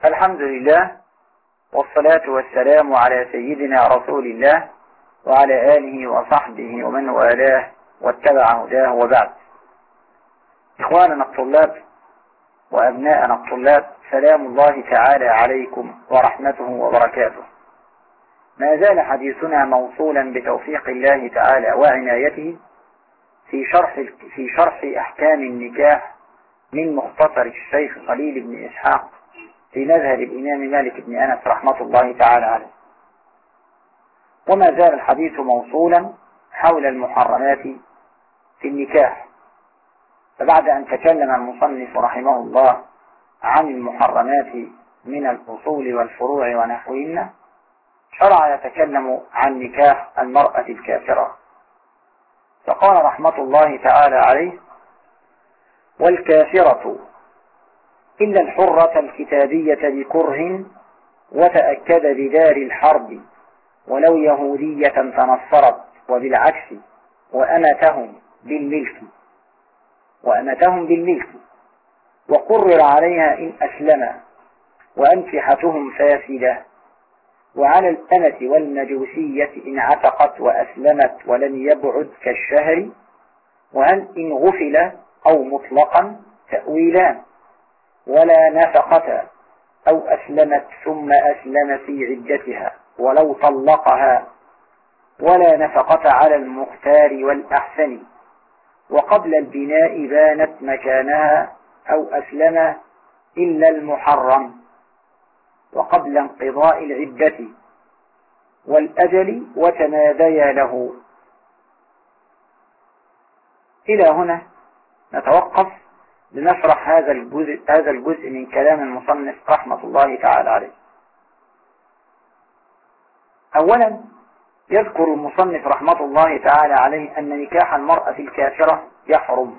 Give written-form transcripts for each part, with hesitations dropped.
الحمد لله، والصلاة والسلام على سيدنا رسول الله وعلى آله وصحبه ومن والاه واتبع هداه، وبعد. إخواننا الطلاب وأبناءنا الطلاب، سلام الله تعالى عليكم ورحمته وبركاته. ما زال حديثنا موصولا بتوفيق الله تعالى وعنايته في شرح أحكام النكاح من مختصر الشيخ خليل بن إسحاق في مذهب الإمام مالك بن أنس رحمة الله تعالى عليه. وما زال الحديث موصولا حول المحرمات في النكاح. فبعد أن تكلم المصنف رحمه الله عن المحرمات من الأصول والفروع ونحوهن، شرع يتكلم عن نكاح المرأة الكافرة، فقال رحمة الله تعالى عليه: والكافرة إلا الحرة الكتابية بكره وتأكد بدار الحرب ولو يهودية تنصرت، وبالعكس وأمتهم بالملك وقرر عليها إن أسلم، وأنكحتهم فاسدة. وعلى الأمة والمجوسية إن عتقت وأسلمت ولم يبعد كالشهر، وإن غفل أو مطلقا تأويلان، ولا نفقة أو أسلمت ثم أسلم في عدتها ولو طلقها، ولا نفقة على المختار والأحسن، وقبل البناء بانت مكانها أو أسلم إلا المحرم، وقبل انقضاء العدة والأجل وتناديا له. إلى هنا نتوقف لنشرح هذا الجزء من كلام المصنف رحمة الله تعالى عليه. أولا يذكر المصنف رحمة الله تعالى عليه أن نكاح المرأة الكافرة يحرم،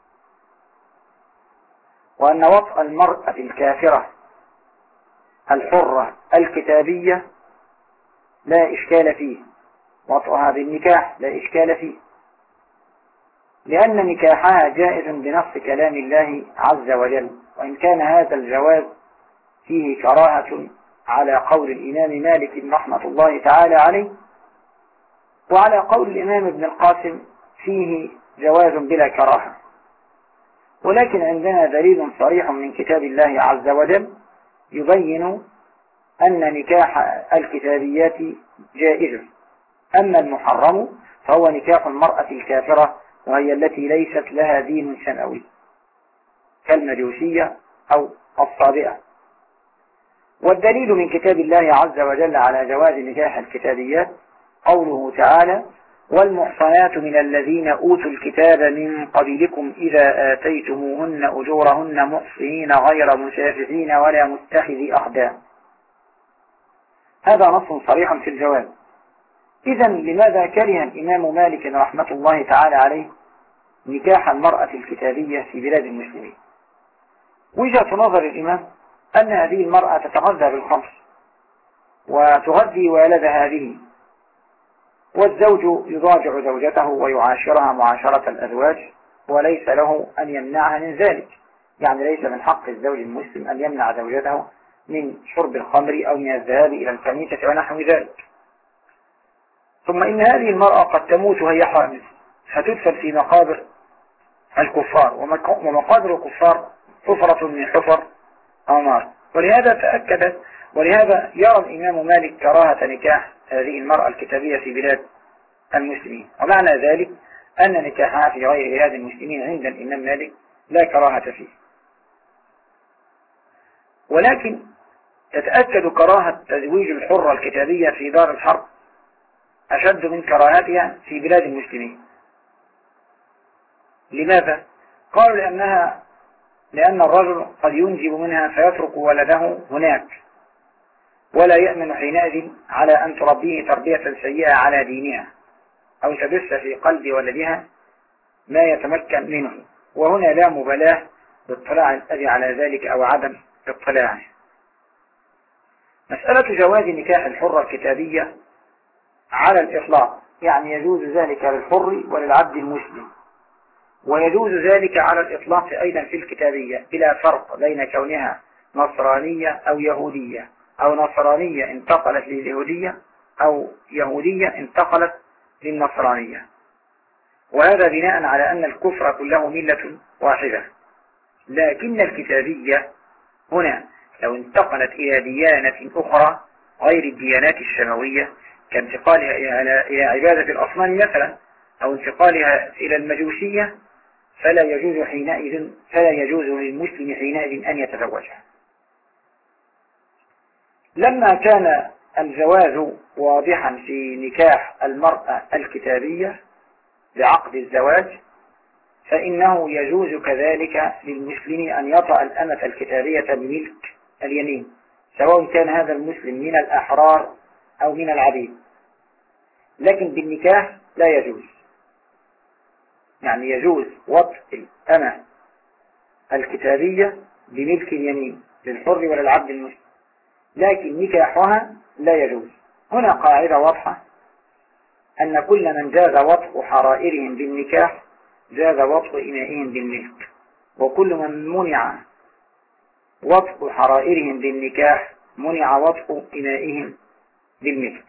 وأن وطأ المرأة الكافرة الحرة الكتابية لا إشكال فيه، وطأها بالنكاح لا إشكال فيه، لأن نكاحها جائز بنص كلام الله عز وجل، وإن كان هذا الجواز فيه كراهة على قول الإمام مالك رحمة الله تعالى عليه، وعلى قول الإمام ابن القاسم فيه جواز بلا كراهة. ولكن عندنا دليل صريح من كتاب الله عز وجل يبين أن نكاح الكتابيات جائز. أما المحرم فهو نكاح المرأة الكافرة، وهي التي ليست لها دين سماوي كالمجوسية أو الصابئة. والدليل من كتاب الله عز وجل على جواز نكاح الكتابيات قوله تعالى: والمحصنات من الذين أوتوا الكتاب من قبلكم إذا آتيتموهن أجورهن محصنين غير مسافحين ولا متخذي أخدان. هذا نص صريح في الجواز. إذن لماذا كره الإمام مالك رحمة الله تعالى عليه نكاح المرأة الكتابية في بلاد المسلمين؟ وجهة نظر الإمام أن هذه المرأة تتغذى بالخمر وتغذي والدها به، والزوج يضاجع زوجته ويعاشرها معاشرة الأزواج، وليس له أن يمنعها من ذلك. يعني ليس من حق الزوج المسلم أن يمنع زوجته من شرب الخمر أو من الذهاب إلى الكنيسة ونحو ذلك. ثم إن هذه المرأة قد تموت وهي حامل، فتدفن في مقابر الكفار، ومقابر الكفار حفرة من حفر النار. ولهذا يرى الإمام مالك كراهة نكاح هذه المرأة الكتابية في بلاد المسلمين. ومعنى ذلك أن نكاحها في غير بلاد المسلمين عند الإمام مالك لا كراهة فيه. ولكن تتأكد كراهة تزويج الحرة الكتابية في دار الحرب أشد من كراهتها في بلاد المسلمين. لماذا؟ قالوا لأن الرجل قد ينجب منها فيترك ولده هناك، ولا يأمن حينئذ على أن تربيه تربية سيئة على دينها، أو تبث في قلب ولدها ما يتمكن منه، وهنا لا مبالاة باطلاع الأب على ذلك أو عدم اطلاعه. مسألة جواز نكاح الحرة الكتابية على الإطلاق، يعني يجوز ذلك للحر وللعبد المسلم، ويجوز ذلك على الإطلاق أيضا في الكتابية، بلا فرق بين كونها نصرانية أو يهودية، أو نصرانية انتقلت لليهودية، أو يهودية انتقلت للنصرانية، وهذا بناء على أن الكفر كله ملة واحدة. لكن الكتابية هنا لو انتقلت إلى ديانة أخرى غير الديانات السماوية كانتقالها إلى عبادة الأصنام مثلا، أو انتقالها إلى المجوسية، فلا يجوز للمسلم حينئذ أن يتزوجها. لما كان الجواز واضحا في نكاح المرأة الكتابية بعقد الزواج، فإنه يجوز كذلك للمسلم أن يطأ الأمة الكتابية بملك اليمين، سواء كان هذا المسلم من الأحرار أو من العبيد، لكن بالنكاح لا يجوز. يعني يجوز وطء الأمة الكتابية بملك اليمين للحر وللعبد المسلم، لكن نكاحها لا يجوز. هنا قاعدة واضحة أن كل من جاز وطء حرائرهم بالنكاح جاز وطء إمائهم بالملك، وكل من منع وطء حرائرهم بالنكاح منع وطء إمائهم بالملك.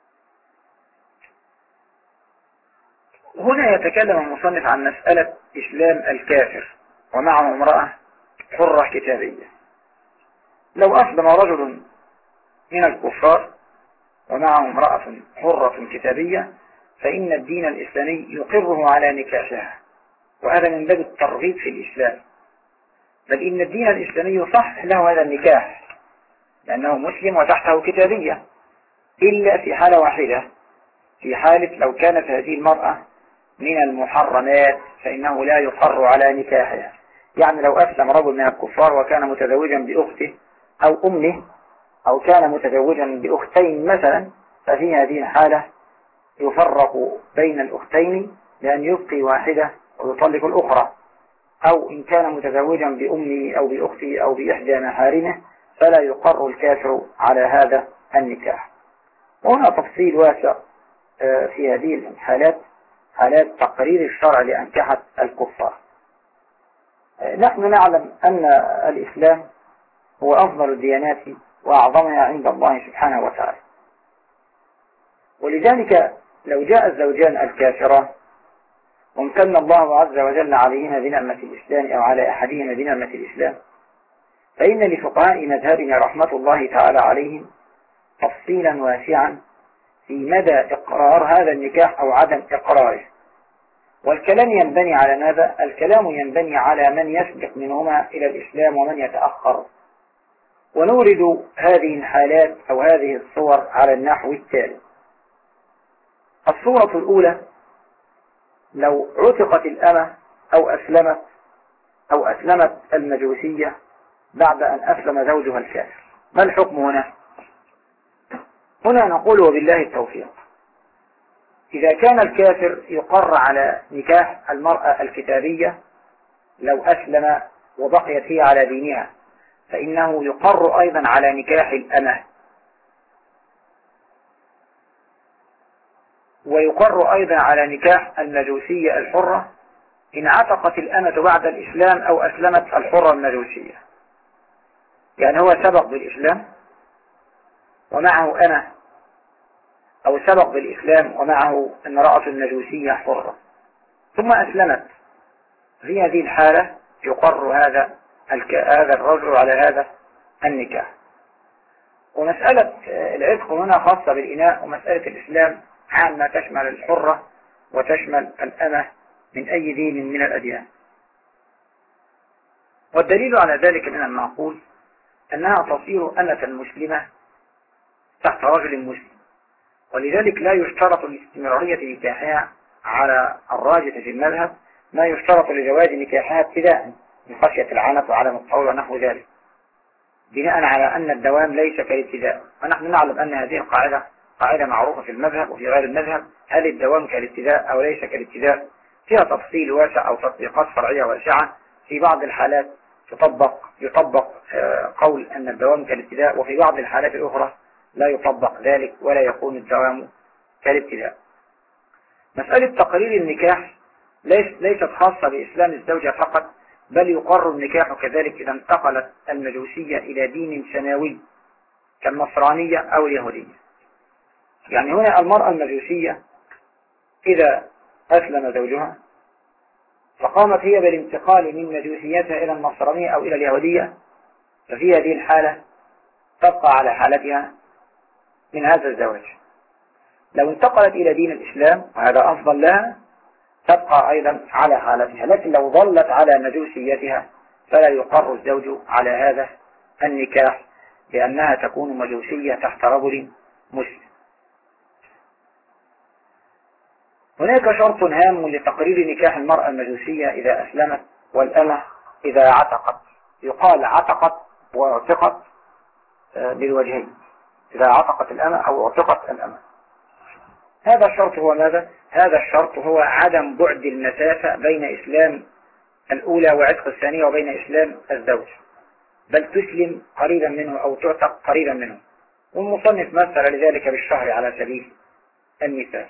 هنا يتكلم المصنف عن مسألة إسلام الكافر ومعه امرأة حرة كتابية. لو أسلم رجل من الكفار ومعه امرأة حرة كتابية فإن الدين الإسلامي يقره على نكاحها، وهذا من باب الترغيب في الإسلام، بل إن الدين الإسلامي يصح له هذا النكاح لأنه مسلم وتحته كتابية، إلا في حالة واحدة، في حالة لو كانت هذه المرأة من المحرمات فإنه لا يقر على نكاحها. يعني لو أسلم رجل من الكفار وكان متزوجا بأخته أو أمه، أو كان متزوجا بأختين مثلا، ففي هذه الحالة يفرق بين الأختين لأن يبقي واحدة ويطلق الأخرى، أو إن كان متزوجا بأمه أو بأخته أو بإحدى محارمه فلا يقر الكافر على هذا النكاح. وهنا تفصيل واسع في هذه الحالات، حالات تقرير الشرع لأنكحة الكفار. نحن نعلم أن الإسلام هو أفضل الديانات وأعظمها عند الله سبحانه وتعالى، ولذلك لو جاء الزوجان الكافران وامتن الله عز وجل عليهما بنعمة الإسلام أو على أحدهما بنعمة الإسلام، فإن لفقهاء مذهبنا رحمة الله تعالى عليهم تفصيلا واسعا في مدى إقرار هذا النكاح أو عدم إقراره. والكلام ينبني على ماذا؟ الكلام ينبني على من يسبق منهما إلى الإسلام ومن يتأخر، ونورد هذه الحالات أو هذه الصور على النحو التالي. الصورة الأولى: لو عتقت الأمة أو أسلمت المجوسية بعد أن أسلم زوجها الكافر، ما الحكم هنا؟ هنا نقول وبالله التوفيق. إذا كان الكافر يقر على نكاح المرأة الكتابية لو أسلم وبقيت هي على دينها، فإنه يقر أيضا على نكاح الأمة، ويقر أيضا على نكاح المجوسية الحرة إن عتقت الأمة بعد الإسلام أو أسلمت الحرة المجوسية. يعني هو سبق بالإسلام ومعه أمة، أو سبق بالإسلام ومعه امرأة المجوسية حرة ثم أسلمت، في هذه الحالة يقر هذا الرجل على هذا النكاح. ومسألة العتق هنا خاصة بالإناء، ومسألة الإسلام عامة تشمل الحرة وتشمل الأمة من أي دين من الأديان. والدليل على ذلك من المعقول أنها تصير أمة مسلمة تحت رجل مسلم، ولذلك لا يشترط لاستمرارية نكاحها على الراجح في المذهب ما يشترط لجواز نكاحها ابتداء من خشية العنت وعدم الطول ونحو ذلك، بناء على أن الدوام ليس كالابتداء. ونحن نعلم أن هذه القاعدة قاعدة معروفة في المذهب وفي غير المذهب، هل الدوام كالابتداء أو ليس كالابتداء؟ فيها تفصيل واسع أو تطبيقات فرعية واسعة. في بعض الحالات يطبق قول أن الدوام كالابتداء، وفي بعض الحالات الأخرى لا يطبق ذلك ولا يكون الدوام كالابتداء. مسألة تقرير النكاح ليست خاصة بإسلام الزوجة فقط، بل يقر النكاح كذلك إذا انتقلت المجوسية إلى دين سماوي كالنصرانية أو اليهودية. يعني هنا المرأة المجوسية إذا أسلم زوجها فقامت هي بالانتقال من مجوسيتها إلى النصرانية أو إلى اليهودية، ففي هذه الحالة تبقى على حالتها من هذا الزواج. لو انتقلت إلى دين الإسلام وهذا أفضل لها تبقى أيضا على حالتها، لكن لو ظلت على مجوسيتها فلا يقر الزوج على هذا النكاح لأنها تكون مجوسية تحت رجل مسلم. هناك شرط هام لتقرير نكاح المرأة المجوسية إذا أسلمت والأمة إذا عتقت. يقال عتقت واعتقت للوجهين، إذا عتقت الأمة أو اعتقت الأمة. هذا الشرط هو ماذا؟ هذا الشرط هو عدم بعد المسافة بين إسلام الأولى وعتق الثانية وبين إسلام الزوج، بل تسلم قريبا منه أو تعتق قريبا منه. والمصنف مثل لذلك بالشهر على سبيل المثال.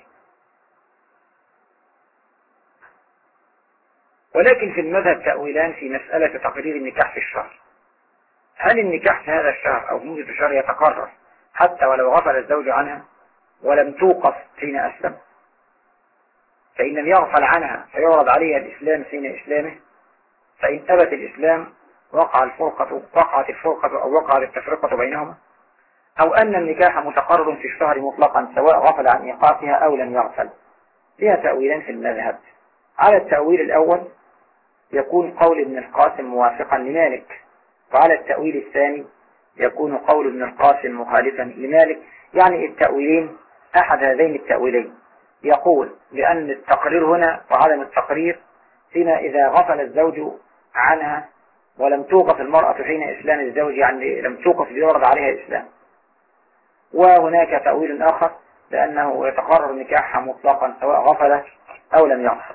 ولكن في المذهب تأويلان في مسألة تقرير النكاح في الشهر. هل النكاح في هذا الشهر أو في مدة الشهر يتقرر حتى ولو غفل الزوج عنها ولم توقف حين أسلم؟ فإن لم يغفل عنها فيعرض عليها الإسلام حين إسلامه، فإن أبت الإسلام وقعت الفرقة أو وقعت التفرقة بينهما، أو أن النكاح متقرر في الشهر مطلقا سواء غفل عن إيقافها أو لم يغفل. فيها تأويلان في المذهب. على التأويل الأول يكون قول ابن القاسم موافقا لمالك، وعلى التأويل الثاني يكون قول ابن القاسم مخالفا لمالك. يعني التأويلين أحد هذين التأويلين يقول بأن التقرير هنا وعدم التقرير فيما إذا غفل الزوج عنها ولم توقف المرأة حين إسلام الزوج، يعني لم توقف ليعرض عليها الإسلام. وهناك تأويل آخر لأنه يتقرر نكاحها مطلقا سواء غفلت أو لم يغفل.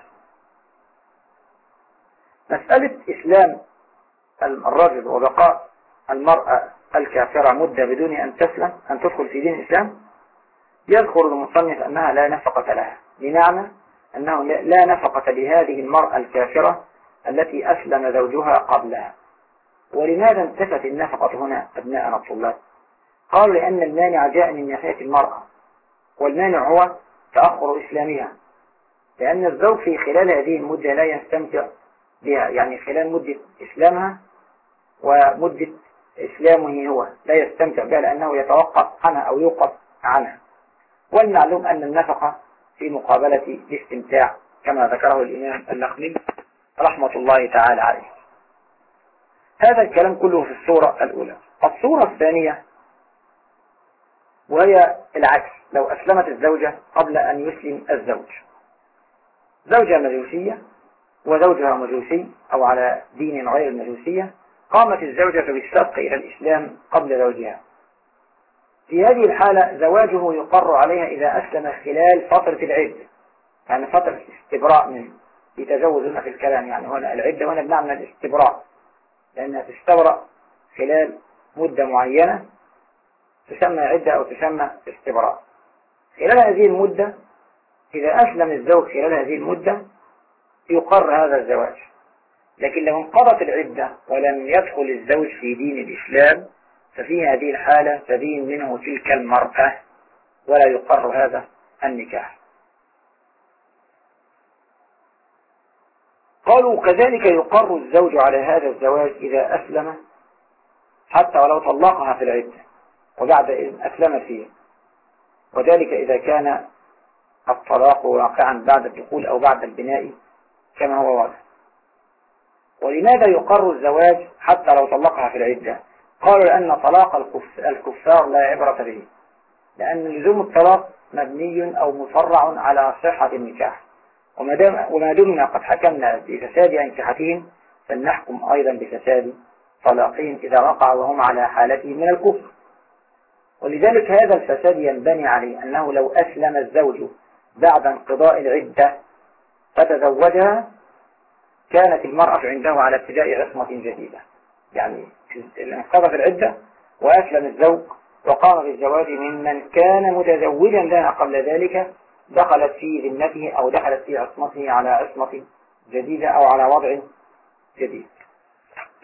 مسألة إسلام الرجل وبقاء المرأة الكافرة مدة بدون أن تسلم أن تدخل في دين الإسلام، يذكر المصنف أنها لا نفقة لها، بمعنى أنه لا نفقة لهذه المرأة الكافرة التي أسلم زوجها قبلها. ولماذا انتفت النفقة هنا أبناءنا الطلاب؟ قالوا لأن المانع جاء من ناحية المرأة، والمانع هو تأخر إسلامها، لأن الزوج في خلال هذه المدة لا يستمتع بها، يعني خلال مدة إسلامها ومدة إسلامه هو لا يستمتع بها لأنه يتوقف عنها أو يوقف عنها. والمعلوم أن النفقة في مقابلة الاستمتاع كما ذكره الإمام النخعي رحمة الله تعالى عليه. هذا الكلام كله في الصورة الأولى. الصورة الثانية وهي العكس، لو أسلمت الزوجة قبل أن يسلم الزوج، زوجة مجوسية وزوجها مجوسي أو على دين غير المجوسية، قامت الزوجة بالسبق إلى الإسلام قبل زوجها. في هذه الحالة زواجه يقر عليها إذا أسلم خلال فترة العدة، يعني فترة استبراء منه، يتجوزون في الكلام، يعني هنا العدة هنا بنعمل الاستبراء لأنها تستبرأ خلال مدة معينة تسمى عدة أو تسمى استبراء. خلال هذه المدة إذا أسلم الزوج خلال هذه المدة يقر هذا الزواج. لكن لو انقضت العدة ولم يدخل الزوج في دين الإسلام ففي هذه الحالة تدين منه تلك المرأة ولا يقر هذا النكاح. قالوا كذلك يقر الزوج على هذا الزواج إذا أسلم حتى ولو طلقها في العدة وبعد إذن أسلم فيه، وذلك إذا كان الطلاق واقعا بعد الدخول أو بعد البناء كما هو واضح. ولماذا يقر الزواج حتى لو طلقها في العدة؟ قالوا لأن طلاق الكفار لا عبرة به، لأن لزوم الطلاق مبني أو مفرع على صحة النكاح، وما دمنا قد حكمنا بفساد أنكحتهم فلنحكم أيضا بفساد طلاقهم إذا وقع وهم على حالتهم من الكفر. ولذلك هذا الفساد ينبني عليه أنه لو أسلم الزوج بعد انقضاء العدة فتزوجها كانت المرأة عنده على ابتداء عصمة جديدة، يعني انقضت العدة وأسلم الزوج وقام بالزواج ممن كان متزوجا لها قبل ذلك، دخلت في ذمته أو دخلت في عصمته على عصمة جديدة أو على وضع جديد.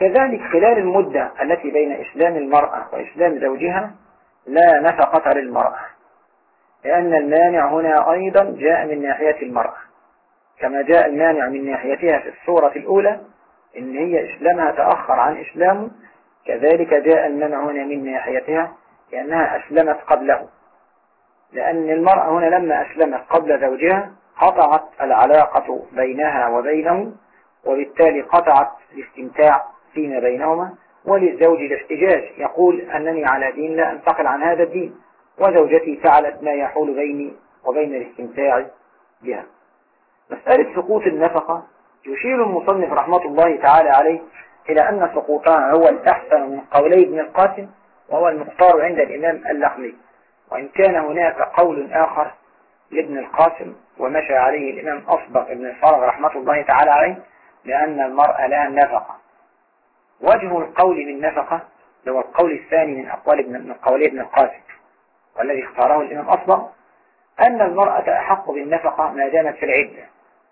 كذلك خلال المدة التي بين إسلام المرأة وإسلام زوجها لا نفقة للمرأة، لأن المانع هنا أيضا جاء من ناحية المرأة، كما جاء المانع من ناحيتها في الصورة الأولى إن هي إسلامها تأخر عن إسلامه، كذلك جاء المنع هنا من ناحيتها لأنها أسلمت قبله، لأن المرأة هنا لما أسلمت قبل زوجها قطعت العلاقة بينها وبينه، وبالتالي قطعت الاستمتاع فيما بينهما، وللزوج الاحتجاج يقول أنني على دين لا أنتقل عن هذا الدين، وزوجتي فعلت ما يحول بيني وبين الاستمتاع بها. مسألة سقوط النفقة يشير المصنف رحمة الله تعالى عليه إلى أن سقوطها هو الأحسن من قولي ابن القاسم، وهو المختار عند الإمام اللخمي، وإن كان هناك قول آخر لابن القاسم ومشى عليه الإمام أصبغ ابن الفارغ رحمة الله تعالى عليه لأن المرأة لها النفقة. وجه القول بالنفقة هو القول الثاني من قولي ابن القاسم والذي اختاره الإمام أصبغ، أن المرأة أحق بالنفقة ما دامت في العدة،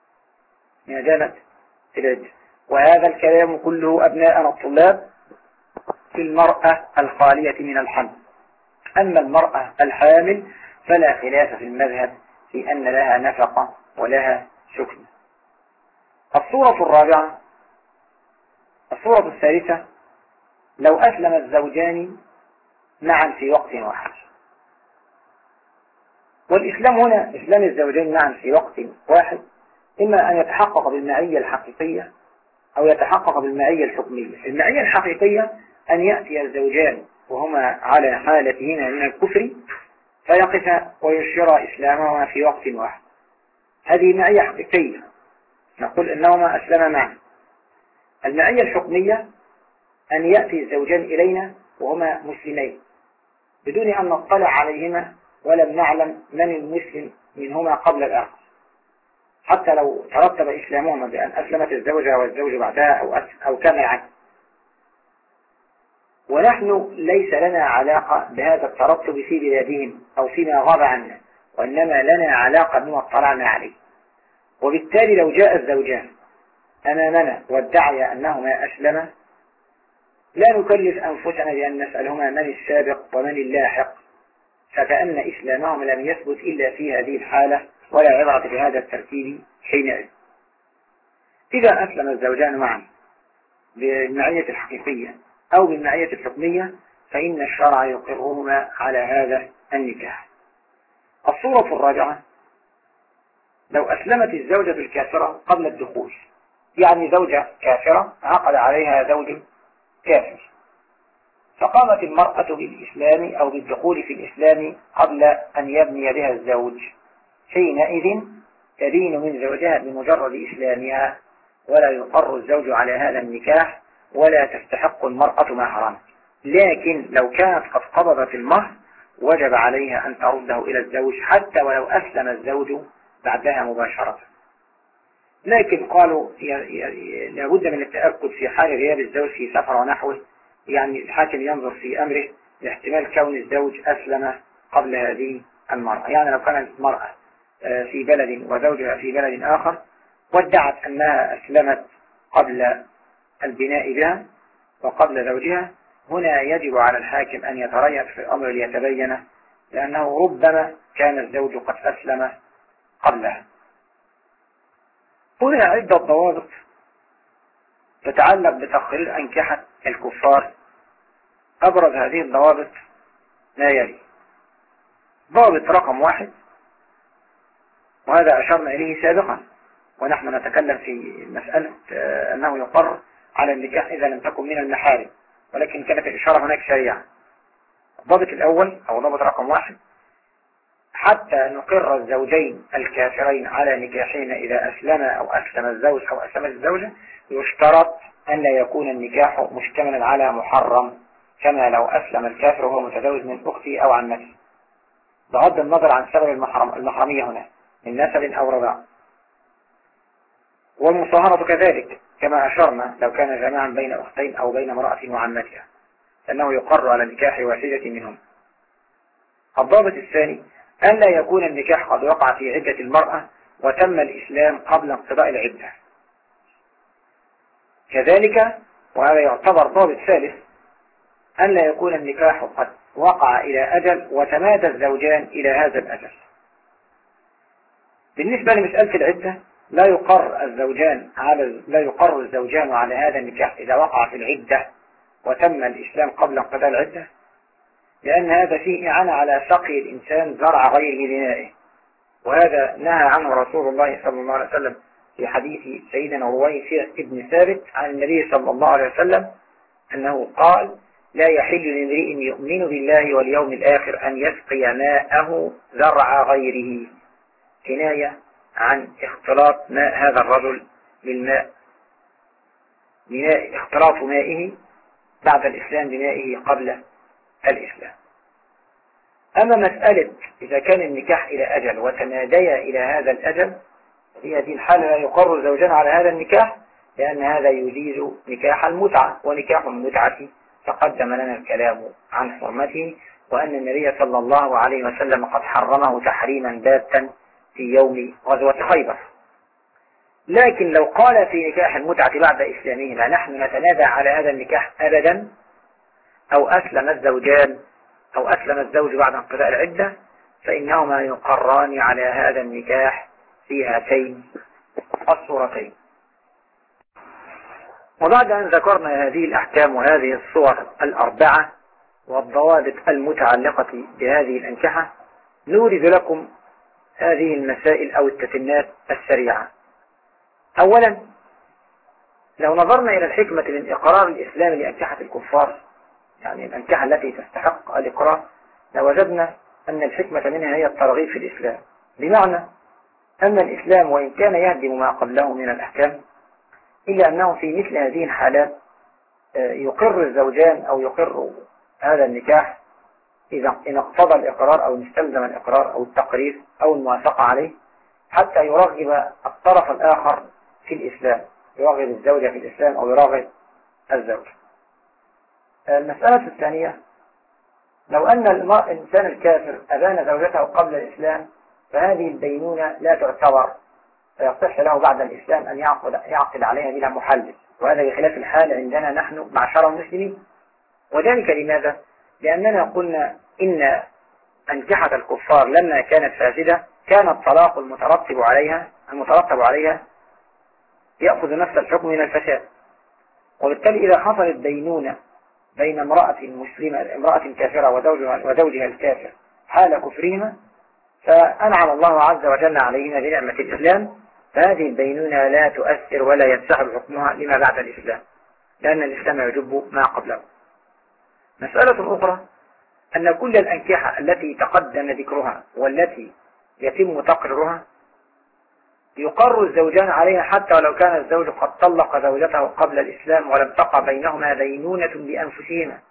وهذا الكلام كله أبناءنا الطلاب في المرأة الخالية من الحمل. أما المرأة الحامل فلا خلاف في المذهب في أن لها نفقة ولها سكن. الصورة الرابعة، الصورة الثالثة، لو أسلم الزوجان معا في وقت واحد. والإسلام هنا إسلام الزوجين معا في وقت واحد إما أن يتحقق بالمعية الحقيقية أو يتحقق بالمعية الحكمية. المعية الحقيقية أن يأتي الزوجان وهما على حالتهما من الكفر فيقفا ويشيرا إسلامهما في وقت واحد، هذه معية حقيقية نقول إنهما أسلما معا. المعية الحكمية أن يأتي الزوجان إلينا وهما مسلمين بدون أن نطلع عليهما ولم نعلم من المسلم منهما قبل الآخر، حتى لو ترتب إسلامهما بأن أسلمت الزوجة والزوج بعدها أو كما العكس، ونحن ليس لنا علاقة بهذا الترتب في بلادهم أو فيما غاب عنا، وإنما لنا علاقة بما اطلعنا عليه. وبالتالي لو جاء الزوجان أمامنا وادعي أنهما أسلما لا نكلف أنفسنا بأن نسألهما من السابق ومن اللاحق، فكأن إسلامهم لم يثبت إلا في هذه الحالة ولا عبرة بهذا الترتيب حينئذ. إذا أسلم الزوجان معا بالمعية الحقيقية أو بالمعية الحكمية فإن الشرع يقرهما على هذا النكاح. الصورة الرابعة، لو أسلمت الزوجة الكافرة قبل الدخول، يعني زوجة كافرة عقد عليها زوج كافر، فقامت المرأة بالإسلام أو بالدخول في الإسلام قبل أن يبني بها الزوج، حينئذ تدين من زوجها بمجرد إسلامها ولا يقر الزوج على هذا النكاح ولا تستحق المرأة مهرا. لكن لو كانت قد قبضت المهر وجب عليها أن ترده إلى الزوج حتى ولو أسلم الزوج بعدها مباشرة. لكن قالوا لابد من التأكد في حال غياب الزوج في سفر ونحوه، يعني الحاكم ينظر في أمره لاحتمال كون الزوج أسلم قبل هذه المرأة. يعني لو كانت المرأة في بلد وزوجها في بلد آخر وادعت أنها أسلمت قبل البناء بها وقبل زوجها، هنا يجب على الحاكم أن يتريث في الأمر ليتبين، لأنه ربما كان الزوج قد أسلم قبلها. هنا عدة ضوابط تتعلق بتقرير أنكحة الكفار. أبرز هذه الضوابط ما يلي: ضابط رقم 1، وهذا أشرنا إليه سابقا ونحن نتكلم في مسألة أنه يقر على النكاح إذا لم تكن من المحارم، ولكن كانت الإشارة هناك شريعة. الضابط الأول أو ضابط رقم 1: حتى نقر الزوجين الكافرين على نكاحهما إذا أسلم أو أسلم الزوج أو أسلمت الزوجة، يشترط أن لا يكون النكاح مشتملا على محرم، كما لو أسلم الكافر وهو متزوج من أخته أو عمته، بغض النظر عن سبب المحرمية هنا من نسب أو رضاع. والمصاهرة كذلك كما أشرنا لو كان جماعا بين أختين أو بين امرأة وعمتها، فإنه يقر على نكاح واحدة منهم. الضابط الثاني: أن لا يكون النكاح قد وقع في عدة المرأة وتم الإسلام قبل انقضاء العدة. كذلك وهذا يعتبر ضابط ثالث، أن لا يكون النكاح قد وقع إلى أجل وتمادى الزوجان إلى هذا الأجل. بالنسبة لمسألة العدة لا يقر الزوجان على هذا النكاح إذا وقع في العدة وتم الإسلام قبل انقضاء العدة، لأن هذا فيه إعانة على سقي الإنسان زرع غيره بنائه، وهذا نهى عنه رسول الله صلى الله عليه وسلم في حديث سيدنا رويفع ابن ثابت عن النبي صلى الله عليه وسلم أنه قال: لا يحل لامرئ يؤمن بالله واليوم الآخر أن يسقي ماءه زرع غيره، كناية عن اختلاط ماء هذا الرجل بالماء، اختلاط مائه بعد الإسلام بمائه قبل الإسلام. أما مسألة إذا كان النكاح إلى أجل وتماديا إلى هذا الأجل، في هذه الحالة لا يقر الزوجان على هذا النكاح، لأن هذا يجيز نكاح المتعة، ونكاح المتعة تقدم لنا الكلام عن حرمته، وأن النبي صلى الله عليه وسلم قد حرمه تحريما باتا في يوم غزوة خيبر. لكن لو قال في نكاح المتعة بعد إسلامهما: نحن نتنازع على هذا النكاح أبدا، أو أسلم الزوجان أو أسلم الزوج بعد انقضاء العدة، فإنهما يقران على هذا النكاح في هاتين الصورتين. وبعد أن ذكرنا هذه الأحكام وهذه الصور الأربعة والضوابط المتعلقة بهذه الأنكحة، نورد لكم هذه المسائل أو التتمات السريعة. أولا، لو نظرنا إلى الحكمة من إقرار الإسلام لأنكحة الكفار، يعني الأنكحة التي تستحق الإقرار، لوجدنا أن الحكمة منها هي الترغيب في الإسلام، بمعنى أن الإسلام وإن كان يهدم ما قبله من الأحكام، إلا أنه في مثل هذه الحالات يقر الزوجان أو يقر هذا النكاح إن اقتضى الإقرار أو استلزم الإقرار أو التقرير أو الموافقة عليه، حتى يرغب الطرف الآخر في الإسلام، يرغب الزوجة في الإسلام أو يرغب الزوج. المسألة الثانية، لو أن الإنسان الكافر أبان زوجته قبل الإسلام، فهذه البينونة لا تعتبر، فيصح له بعد الإسلام أن يعقد عليها بلا محلل، وهذا بخلاف الحال عندنا نحن معشر المسلمين. وذلك لماذا؟ لأننا قلنا إن أنكحة الكفار لما كانت فاسدة كان الطلاق المترتب عليها يأخذ نفس الحكم من الفساد، وبالتالي إذا حصلت بينونة بين امرأة مسلمة امرأة كافرة وزوجها الكافر حال كفرهما، فأنعم الله عز وجل عليهما بنعمة الإسلام، فهذه البينونة لا تؤثر ولا ينسحب حكمها لما بعد الإسلام، لأن الإسلام يجب ما قبله. مسألة أخرى، أن كل الأنكحة التي تقدم ذكرها والتي يتم تقريرها يقر الزوجان عليها، حتى ولو كان الزوج قد طلق زوجته قبل الإسلام ولم تقع بينهما بينونة بأنفسهما،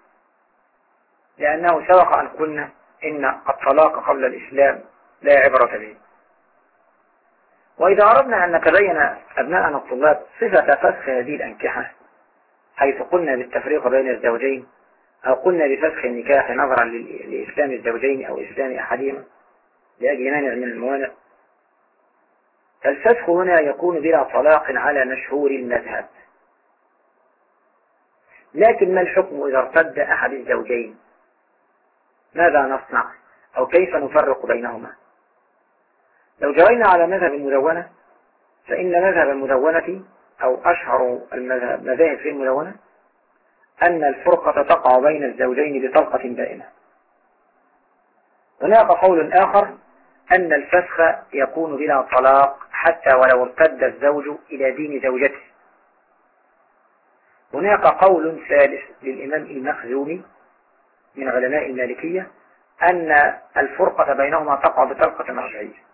لأنه سبق أن قلنا إن الطلاق قبل الإسلام لا عبرة به. وإذا أردنا أن نتبين أبناءنا الطلاب صفة فسخ هذه الأنكحة، حيث قلنا بالتفريق بين الزوجين أو قلنا بفسخ النكاح نظرا لإسلام الزوجين أو إسلام أحدهما لأجل مانع من الموانع، فالفسخ هنا يكون بلا طلاق على مشهور المذهب. لكن ما الحكم إذا ارتد أحد الزوجين؟ ماذا نصنع أو كيف نفرق بينهما؟ لو جرينا على مذهب المدونة، فإن مذهب المدونة أو أشهر المذاهب في المدونة أن الفرقة تقع بين الزوجين بطلقة بائنة. هناك قول آخر أن الفسخ يكون بلا طلاق حتى ولو ارتد الزوج إلى دين زوجته. هناك قول ثالث للإمام المخزومي من علماء المالكية أن الفرقة بينهما تقع بطلقة رجعية.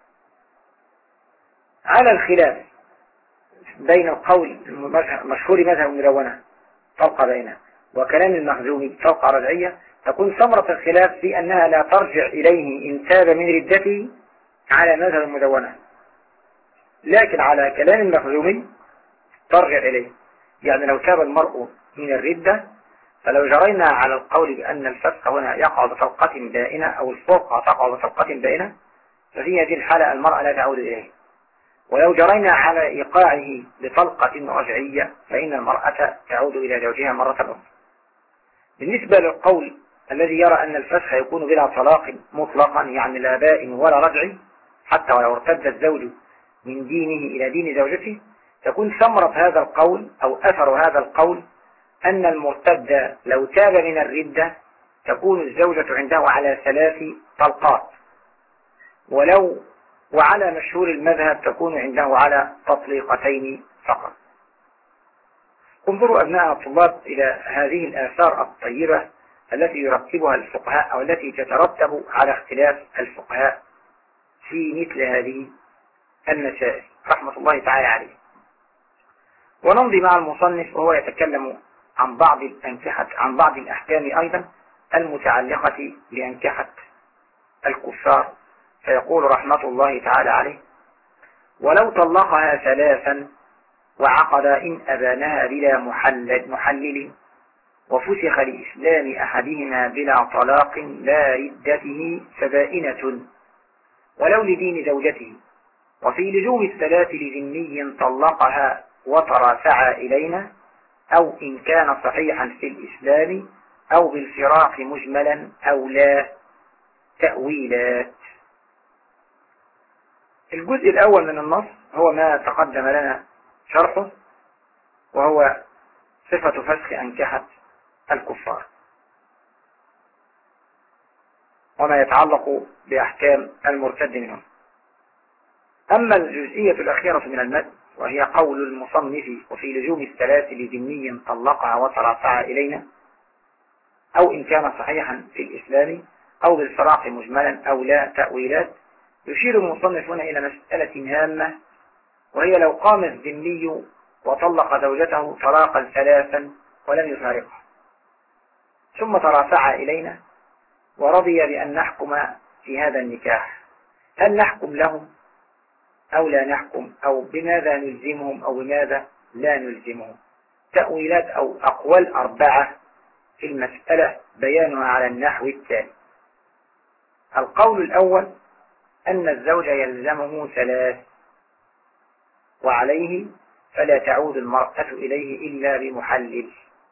على الخلاف بين القول مشهور مذهب المدونة طلقة بينها وكلام المخزومي طلقة رجعية، تكون ثمرة الخلاف في أنها لا ترجع إليه إن تاب من ردته على مذهب المدونة، لكن على كلام المخزومي ترجع إليه. يعني لو تاب المرء من الردة، فلو جرينا على القول بأن الفسخ هنا يقع بطلقة بائنة أو الفرقة تقع بطلقة بائنة، ففي هذه الحالة المرأة لا تعود إليه، ولو جرينا على إيقاعه بطلقة رجعية فإن المرأة تعود إلى زوجها مرة أخرى. بالنسبة للقول الذي يرى أن الفسخ يكون بلا طلاق مطلقا، يعني لا بائن ولا رجع، حتى ولو ارتد الزوج من دينه إلى دين زوجته، تكون ثمرة هذا القول أو أثر هذا القول أن المرتد لو تاب من الردة تكون الزوجة عنده على 3 طلقات، وعلى مشهور المذهب تكون عنده على تطليقتين فقط. انظروا أبناء الطلاب إلى هذه الآثار الطيبة التي يرتبها الفقهاء أو التي تترتب على اختلاف الفقهاء في مثل هذه المسائل رحمة الله تعالى عليه. ونمضي مع المصنف وهو يتكلم عن بعض الأحكام أيضا المتعلقة بأنكحة الكفار، فيقول رحمة الله تعالى عليه: ولو طلقها 3 وعقد إن أبانها بلا محلل وفسخ لإسلام أحدهما بلا طلاق لا ردته فبائنة ولو لدين زوجته، وفي لزوم الثلاث لذمي طلقها وترافع إلينا، أو إن كان صحيحا في الإسلام أو بالفراق مجملا أو لا تأويلات. الجزء الأول من النص هو ما تقدم لنا شرحه، وهو صفة فسخ أنكحة الكفار وما يتعلق بأحكام المرتد منهم. أما الجزئية الأخيرة من المتن وهي قول المصنف: وفي لزوم الثلاث لذمي طلقها وترافع إلينا، أو إن كان صحيحا في الإسلام أو بالفراق مجملا أو لا تأويلات، يشير المصنف هنا إلى مسألة هامة، وهي لو قام الذمي وطلق زوجته طلاقا 3 ولم يفارقها، ثم ترافع إلينا ورضي بأن نحكم في هذا النكاح، هل نحكم لهم أو لا نحكم، أو بماذا نلزمهم أو بماذا لا نلزمهم؟ تأويلات أو أقوال 4 في المسألة بيانها على النحو التالي. القول الأول أن الزوج يلزمه 3 وعليه فلا تعود المرأة إليه إلا بمحلل.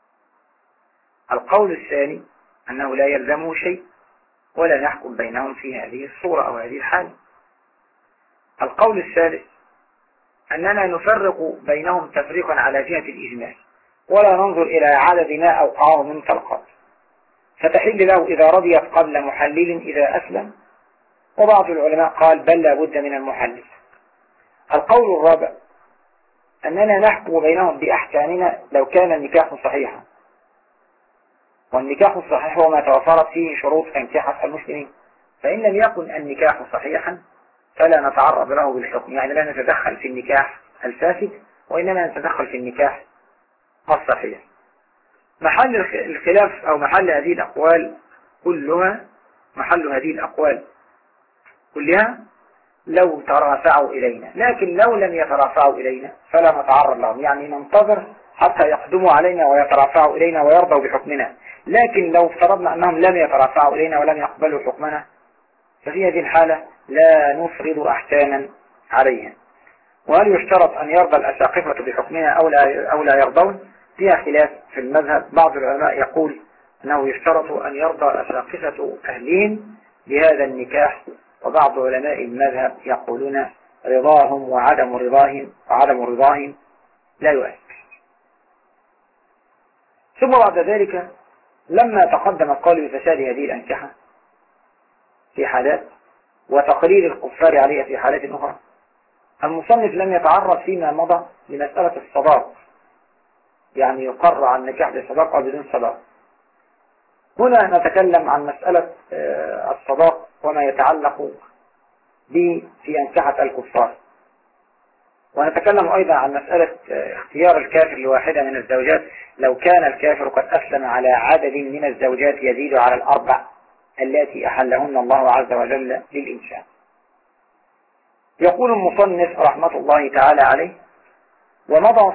القول الثاني أنه لا يلزمه شيء ولا نحكم بينهم في هذه الصورة أو هذه الحالة. القول الثالث أننا نفرق بينهم تفريقا على جهة الإجمال، ولا ننظر إلى عدد ما أوقعه من طلقات، فتحل له إذا رضيت قبل محلل إذا أسلم، وبعض العلماء قال بل لا بد من المحلل. القول الرابع أننا نحكم بينهم بأحكامنا لو كان النكاح صحيحا، والنكاح الصحيح هو ما توفرت فيه شروط أنكحة المسلمين، فإن لم يكن النكاح صحيحا فلا نتعرض له بالحكم، يعني لا نتدخل في النكاح الفاسد وإنما نتدخل في النكاح الصحيح. محل الخلاف أو محل هذه الأقوال كلها لو ترافعوا إلينا، لكن لو لم يترافعوا إلينا فلا نتعرض لهم، يعني ننتظر حتى يقدموا علينا ويترافعوا إلينا ويرضوا بحكمنا. لكن لو افترضنا أنهم لم يترافعوا إلينا ولم يقبلوا حكمنا، ففي هذه الحالة لا نفرض أحكاما عليهم. وهل يشترط أن يرضى الأساقفة بحكمنا أو لا يرضون؟ فيها خلاف في المذهب. بعض العلماء يقول أنه يشترط أن يرضى أساقفة أهلهم بهذا النكاح، وبعض علماء المذهب يقولون رضاهم وعدم رضاهم لا يؤثر. ثم بعد ذلك لما تقدم القول بفساد هذه الأنكحة في حالات وتقرير الكفار عليها في حالات أخرى، المصنف لم يتعرض فيما مضى لمسألة الصداق، يعني يقر عن نكاح بصداق أو بدون صداق. هنا نتكلم عن مسألة الصداق وما يتعلق به في أنكحة الكفار، ونتكلم أيضا عن مسألة اختيار الكافر لواحدة من الزوجات لو كان الكافر قد أسلم على عدد من الزوجات يزيد على 4 التي أحلهن الله عز وجل للإنسان. يقول المصنف رحمة الله تعالى عليه: ومضى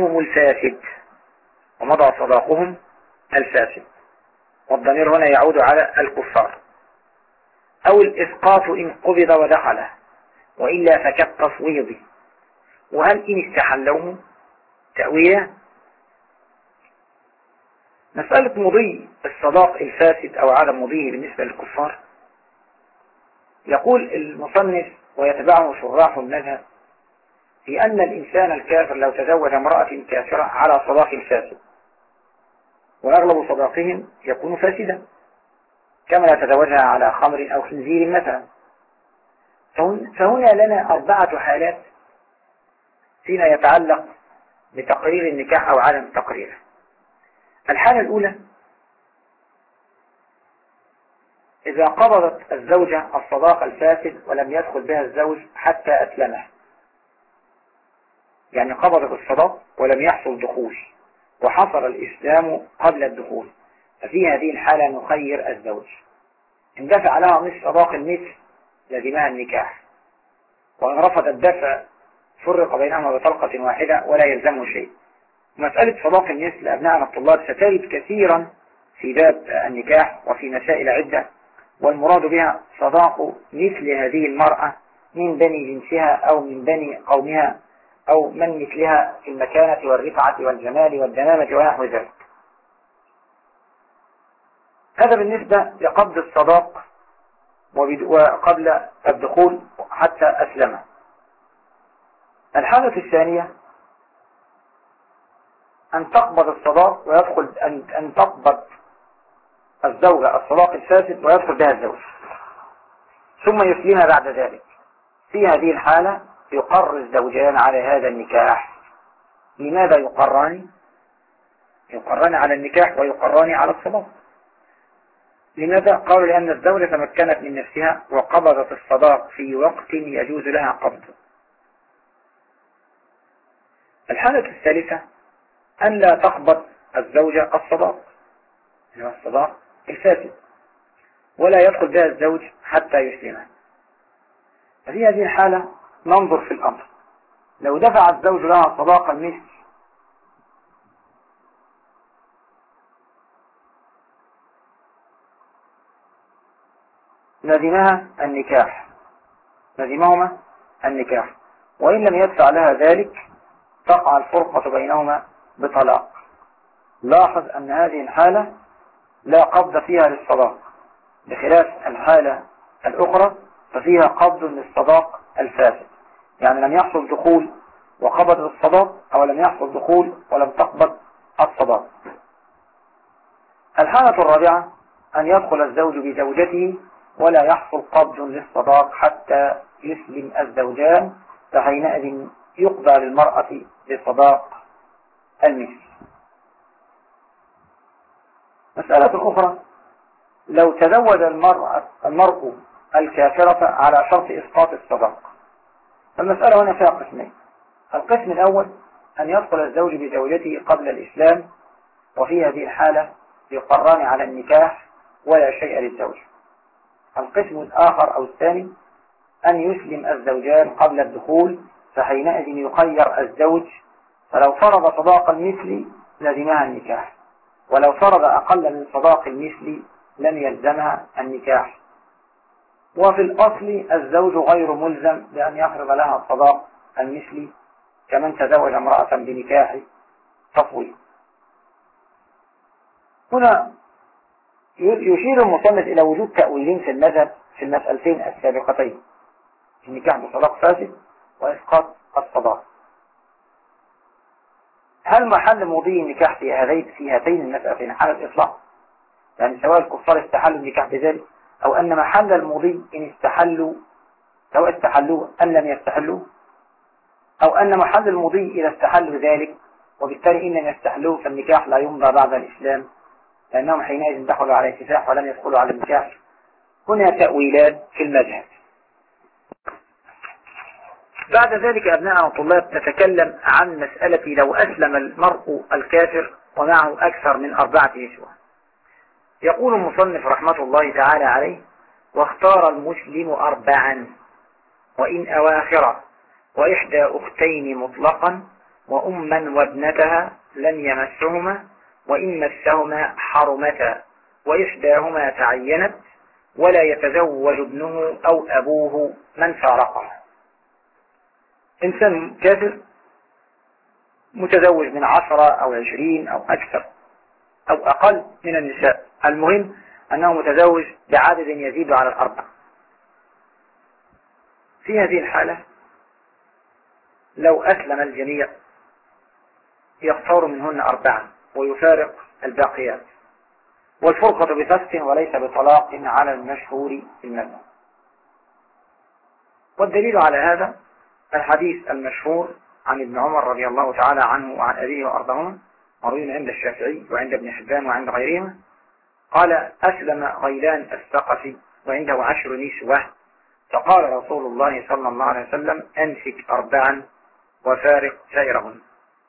صداقهم الفاسد، والضمير هنا يعود على الكفار، أو الإسقاط إن قبض ودخله، وإلا فكالتفويض وهل إن استحلوه تأويلا؟ مسألة مضي الصداق الفاسد أو عدم مضيه بالنسبة للكفار، يقول المصنف ويتبعه شراح المذهب في أن الإنسان الكافر لو تزوج امرأة كافرة على صداق الفاسد، وأغلب صداقهم يكون فاسدا كما لا تزوجها على خمر أو خنزير مثلا، فهنا لنا 4 حالات فيما يتعلق بتقرير النكاح أو عدم تقريره. الحالة الأولى إذا قبضت الزوجة الصداق الفاسد ولم يدخل بها الزوج حتى أسلمه، يعني قبضت الصداق ولم يحصل دخول وحصل الإسلام قبل الدخول، ففي هذه الحالة نخير الزوج، إن دفع لها نصف صداق المثل لزمها النكاح، وإن رفض الدفع فرق بينهما بطلقة واحدة ولا يلزمه شيء. مسألة صداق المثل أبناءنا الطلاب سترد كثيرا في باب النكاح وفي مسائل عدة، والمراد بها صداق مثل هذه المرأة من بني جنسها أو من بني قومها أو من مثلها في المكانة والرفعة والجمال والدنامة ونحو ذلك. هذا بالنسبة لقبض الصداق وقبل الدخول حتى أسلم. الحالة الثانية أن تقبض الصداق ويدخل أن تقبض الزوجة الصداق الفاسد ويدخل بها الزوج ثم يسلمها بعد ذلك. في هذه الحالة يقر الزوجان على هذا النكاح. لماذا يقران؟ يقران على النكاح ويقران على الصداق. لماذا؟ قالوا لأن الزوجة تمكنت من نفسها وقبضت الصداق في وقت يجوز لها قبضه. الحالة الثالثة أن لا تقبض الزوجة الصداق، الصداق الفاسد، ولا يدخل بها الزوج حتى يسلمها. ففي هذه الحالة ننظر في الأمر، لو دفع الزوج لها صداق المثل لزمهما النكاح، وإن لم يدفع لها ذلك تقع الفرقة بينهما بطلاق. لاحظ أن هذه الحالة لا قبض فيها للصداق، بخلاف الحالة الأخرى ففيها قبض للصداق الفاسد، يعني لم يحصل دخول وقبض الصداق، أو لم يحصل دخول ولم تقبض الصداق. الحالة الرابعة أن يدخل الزوج بزوجته ولا يحصل قبض للصداق حتى يسلم الزوجان، فحينئذ يقضى للمرأة بصداق المثل. مسألة أخرى، لو تزوج المرء الكافرة على شرط إسقاط الصداق، المسألة هنا فيها قسمين. القسم الأول أن يدخل الزوج بزوجته قبل الإسلام، وفي هذه الحالة يقران على النكاح ولا شيء للزوج. القسم الآخر أو الثاني أن يسلم الزوجان قبل الدخول، فحينئذ يخير الزوج، فلو فرض صداق المثل لزمها النكاح، ولو فرض أقل من صداق المثل لم يلزمها النكاح. وفي الأصل الزوج غير ملزم بأن يفرض لها صداق المثل كمن تزوج امرأة بنكاح تفويض. هنا يشير المصنف إلى وجود تأويلين في المذهب في المسألتين السابقتين، النكاح بصداق فاسد وإسقاط الصداق. هل محل مضي النكاح في هاتين المسألتين حال الإطلاق، يعني سواء الكفار استحلوا النكاح بذلك، أو أن محل المضي إن استحلوا سواء استحلوا أم لم يستحلوا، أو أن محل المضي إذا استحلوا ذلك وبالتالي إن لم يستحلوا فالنكاح لا يمضى بعد الإسلام لأنهم حينئذ دخلوا على الكفاح ولم يدخلوا على النكاح. هنا تأويلات في المذهب. بعد ذلك أبناء الطلاب نتكلم عن مسألة لو أسلم المرء الكافر ومعه أكثر من 4 نسوة. يقول المصنف رحمة الله تعالى عليه: واختار المسلم 4 وإن أواخرة وإحدى أختين مطلقا وأما وابنتها لم يمسهما، وإن مسهما حرمتا، وإحداهما تعينت، ولا يتزوج ابنه أو أبوه من فارقه. إنسان كافر متزوج من 10 أو 20 أو أكثر أو أقل من النساء، المهم أنه متزوج بعدد يزيد على 4. في هذه الحالة لو أسلم الجميع يختار منهن 4 ويفارق الباقيات، والفرقة بفسق وليس بطلاق على المشهور في المذهب. والدليل على هذا الحديث المشهور عن ابن عمر رضي الله تعالى عنه وعن أبيه وأرضاهما، مروي عند الشافعي وعند ابن حبان وعند غيرهما، قال: أسلم غيلان الثقفي وعنده 10 نسوة، فقال رسول الله صلى الله عليه وسلم: أمسك 4 وفارق سائرهن.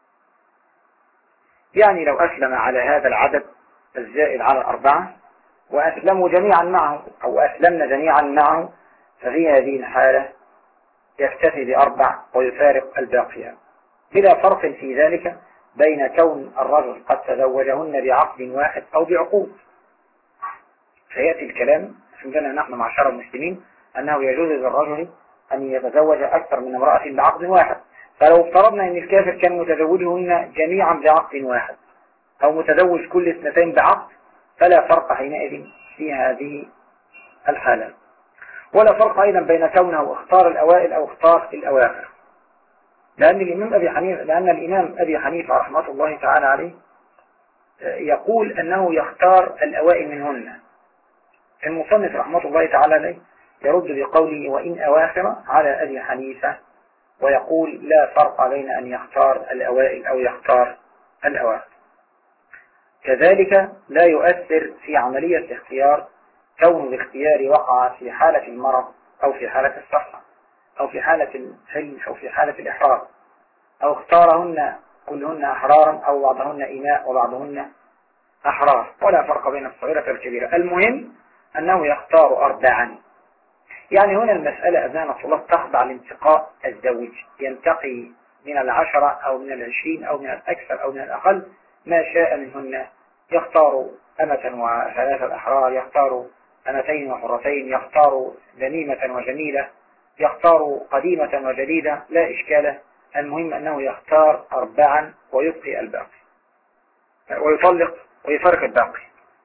يعني لو أسلم على هذا العدد الزائد على 4 وأسلموا جميعا معه أو أسلمنا جميعا معه، ففي هذه الحالة يكتفي ب4 ويفارق الباقيات، بلا فرق في ذلك بين كون الرجل قد تزوجهن بعقد واحد أو بعقود. فيأتي الكلام عندنا نحن معشر المسلمين أنه يجوز للرجل أن يتزوج أكثر من امرأة بعقد واحد. فلو افترضنا أن الكافر كان متزوجهن جميعا بعقد واحد أو متزوج كل 2 بعقد، فلا فرق حينئذ في هذه الحالة. ولا فرق أيضا بين كونه اختار الأوائل أو اختار الأواخر، لأن الإمام أبي حنيفة رحمة الله تعالى عليه يقول أنه يختار الأوائل منهن. المصنف رحمة الله تعالى عليه يرد بقوله: وإن أواخر على أبي حنيفة، ويقول: لا فرق بين أن يختار الأوائل أو يختار الأواخر. كذلك لا يؤثر في عملية الاختيار كون الاختيار وقع في حالة المرض أو في حالة الصحة أو في حالة الحلم أو في حالة الإحرار، أو اختارهن كلهن أحرارا أو بعضهن إماء وبعضهن أحرار، ولا فرق بين الصغيرة والكبيرة. المهم أنه يختار 4. يعني هنا المسألة أبناء الطلاب تخضع لانتقاء الزوج، ينتقي من 10 أو من 20 أو من الأكثر أو من الأقل ما شاء منهن. يختار أمة و3 أحرار، يختار 2 وحرتين، يختار ذميمة وجميلة، يختار قديمة وجديدة، لا إشكال. المهم أنه يختار 4 ويبقي الباقي، ويطلق ويفرق الباقي.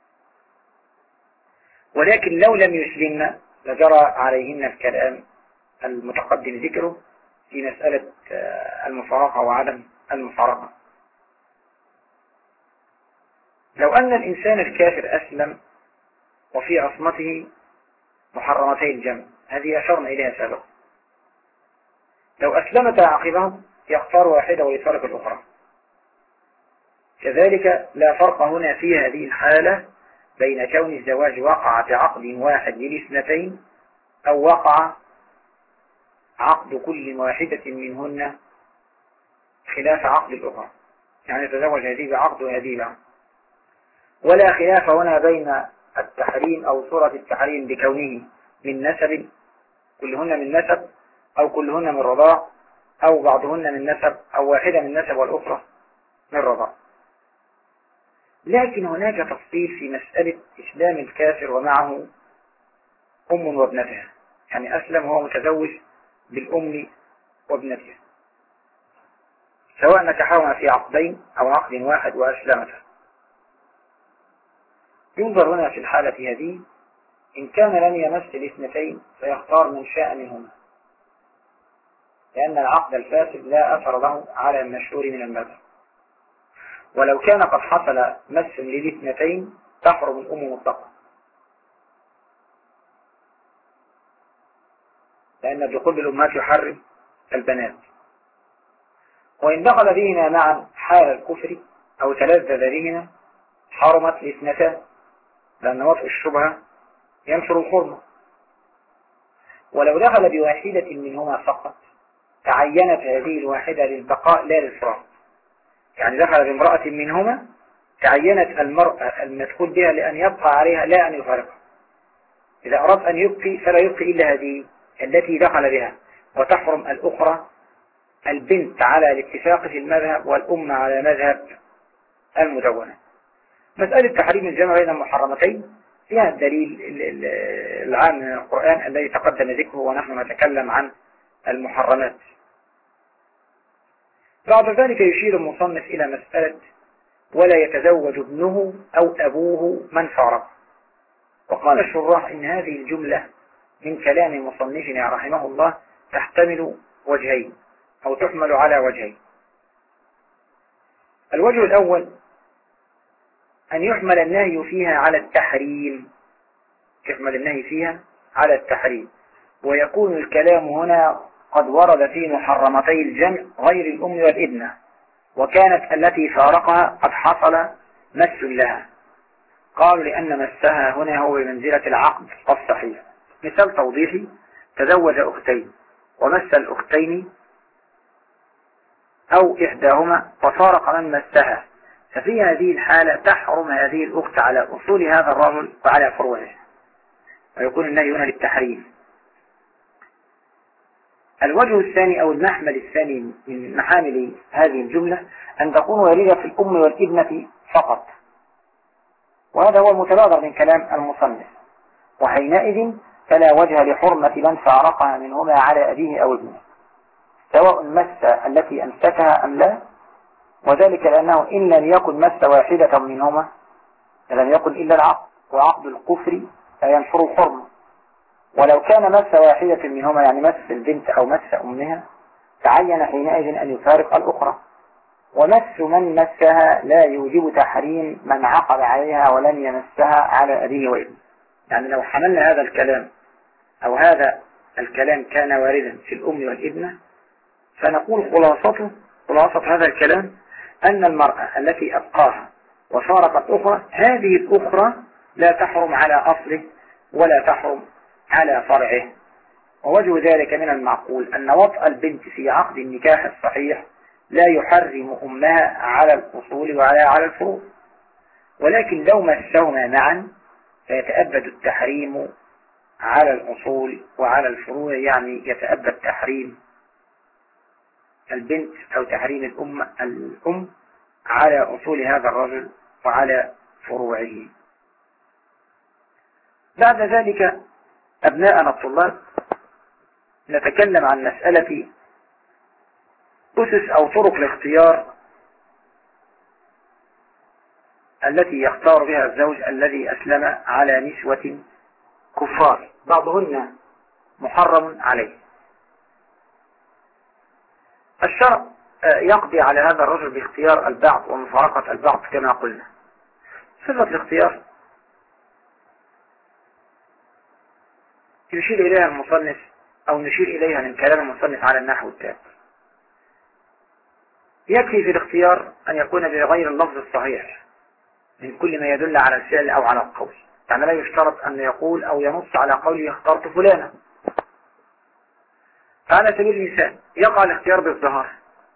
ولكن لو لم يسلمن لجرى عليهن الكلام المتقدم ذكره في مسألة المفارقة وعدم المفارقة. لو أن الإنسان الكافر أسلم وفي عصمته محرمتي الجمع، هذه أشرنا إليها سابقا، لو أسلمت عقبه يختار واحدة ويفرق الأخرى. كذلك لا فرق هنا في هذه الحالة بين كون الزواج وقع بعقد واحد ل2 أو وقع عقد كل واحدة منهن خلاف عقد الأخرى، يعني تزوج هذه بعقد وهذه بعقد. ولا خلاف هنا بين التحريم أو صورة التحريم بكونه من نسب، كلهن من نسب أو كلهن من رضاع، أو بعضهن من نسب أو واحدة من نسب والأخرى من رضاع. لكن هناك تفصيل في مسألة إسلام الكافر ومعه أم وابنتها، يعني أسلم وهو متزوج بالأم وابنتها، سواء نكحهما في عقدين أو عقد واحد وأسلمته. ينظر هنا في الحالة هذه إن كان لم يمس ال2 فيختار من شاء منهما، لأن العقد الفاسد لا أثر له على المشهور من المذهب. ولو كان قد حصل مس ل2 تحرم الأم مطلقا، لأن الدخول بالأمهات يحرم البنات. وإن دخل بهما معا حال الكفر أو تلذذ بهما حرمت ال2، لأن وطء الشبهة ينشر الحرمة. ولو دخل بواحدة منهما فقط تعينت هذه الواحدة للبقاء لا للفراق، يعني دخل بامرأة منهما تعينت المرأة المدخول بها لأن يبقى عليها لا أن يفارقها. إذا أراد أن يبقي فلا يبقي إلا هذه التي دخل بها، وتحرم الأخرى البنت على الاتفاق في المذهب والأم على مذهب المدونة. مسألة تحريم الجمع بين المحرمتين فيها الدليل العام من القرآن الذي تقدم ذكره ونحن نتكلم عن المحرمات. بعد ذلك يشير المصنف إلى مسألة ولا يتزوج ابنه أو أبوه من فارق. وقال الشراح إن هذه الجملة من كلام مصنفنا رحمه الله تحتمل وجهين أو تحمل على وجهين. الوجه الأول أن يحمل النهي فيها على التحريم، يحمل النهي فيها على التحريم، ويكون الكلام هنا قد ورد في محرمتي الجمع غير الأم والابنة، وكانت التي فارقها قد حصل مس لها. قالوا لأن مسها هنا هو بمنزلة العقد الصحيح. مثال توضيحي: تزوج أختين ومس الأختين أو إحداهما وفارق من مسها، ففي هذه الحالة تحرم هذه الأخت على أصول هذا الرجل وعلى فروعه، ويكون النهي هنا للتحريم. الوجه الثاني أو المحمل الثاني من محامل هذه الجملة أن تكون واردة في الأم والابنة فقط، وهذا هو المتبادر من كلام المصنف، وحينئذ فلا وجه لحرمة من فارقها منهما على أبيه أو ابنه، سواء مس التي أمسكها أم لا، وذلك لأنه إن لم يكن مس واحدة منهما لم يكن إلا العقد، وعقد الكفر لا ينشر الحرمة. ولو كان مس واحدة منهما يعني مس البنت أو مس أمها تعين حينئذ أن يفارق الأخرى، ومس من مسها لا يوجب تحريم من عقد عليها ولم يمسها على أبيه وابنه. يعني لو حملنا هذا الكلام أو هذا الكلام كان واردا في الأم والابنة، فنقول خلاصة هذا الكلام أن المرأة التي أبقاها وفارقت أخرى، هذه الأخرى لا تحرم على أصله ولا تحرم على فرعه. ووجه ذلك من المعقول أن وطأ البنت في عقد النكاح الصحيح لا يحرم أمها على الأصول ولا على الفروع، ولكن لو مسهما معا فيتأبد التحريم على الأصول وعلى الفروع، يعني يتأبد تحريم البنت أو تحريم الأم على أصول هذا الرجل وعلى فروعه. بعد ذلك أبناءنا الطلاب نتكلم عن مسألة أسس أو طرق الاختيار التي يختار بها الزوج الذي أسلم على نسوة كفار بعضهن محرم عليه. الشرع يقضي على هذا الرجل باختيار البعض ومفارقة البعض كما قلنا. صفة الاختيار يشير إليها المصنف أو نشير إليها من كلام المصنف على النحو التالي: يكفي في الاختيار أن يكون بغير اللفظ الصحيح من كل ما يدل على الفعل أو على القول، يعني لا يشترط أن يقول أو ينص على قوله اخترت فلانا. فعلى سبيل المثال يقع الاختيار بالظهر،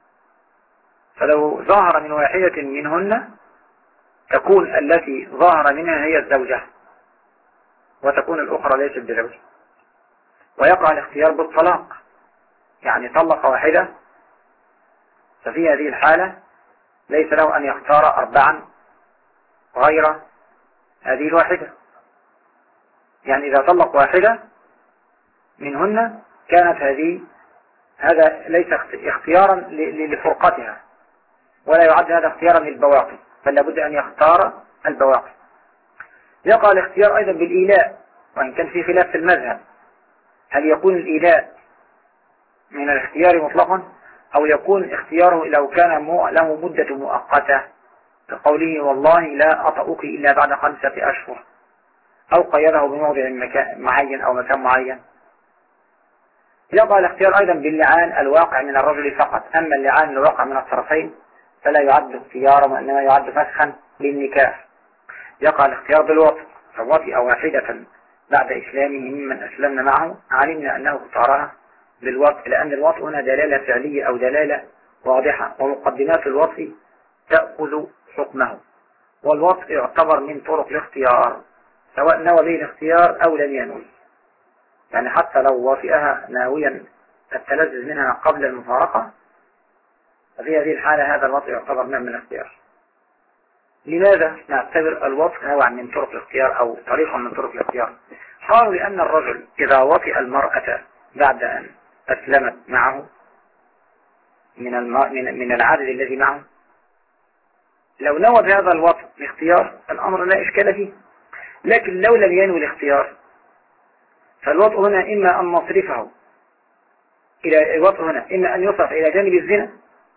فلو ظهر من واحدة منهن تكون التي ظهر منها هي الزوجة وتكون الأخرى ليست بزوجة. ويقع الاختيار بالطلاق، يعني طلق واحدة، ففي هذه الحالة ليس له أن يختار أربعا غير هذه الواحدة، يعني إذا طلق واحدة منهن كانت هذا ليس اختيارا لفرقتها، ولا يعد هذا اختيارا للبواقي، بل لابد أن يختار البواقي. يقع الاختيار أيضا بالإيلاء، وإن كان في خلاف في المذهب، هل يكون الإيلاء من الاختيار مطلقا أو يكون اختياره لو كان له مدة مؤقتة كقوله والله لا أطأك إلا بعد 5 أشهر، أو قيده بموضع معين أو مكان معين. يقع الاختيار أيضا باللعان الواقع من الرجل فقط، أما اللعان الواقع من الطرفين فلا يعد اختيارا وإنما يعد فسخا للنكاح. يقع الاختيار بالوطء، فوطئ واحدة بعد إسلامه ممن أسلمنا معه علمنا أنه اختارها بالوطء، لأن الوطء هنا دلالة فعلية أو دلالة واضحة، ومقدمات الوطء تأخذ حكمه. والوطء يعتبر من طرق الاختيار سواء نوى به الاختيار أو لم ينوي، يعني حتى لو وافئها ناويا التلذذ منها قبل المفارقة ففي هذه الحالة هذا الوطء يعتبر نوع من الاختيار. لماذا نعتبر الوطء نوعا من طرق الاختيار أو طريقا من طرق الاختيار؟ قالوا لأن الرجل إذا وطئ المرأة بعد أن أسلمت معه من العدد الذي معه، لو نوى بهذا الوطء الاختيار الأمر لا إشكال فيه. لكن لو لم ينوي الاختيار فالوطء هنا إما أن نصرفه إلى الوطء هنا إما أن يصرف إلى جانب الزنا،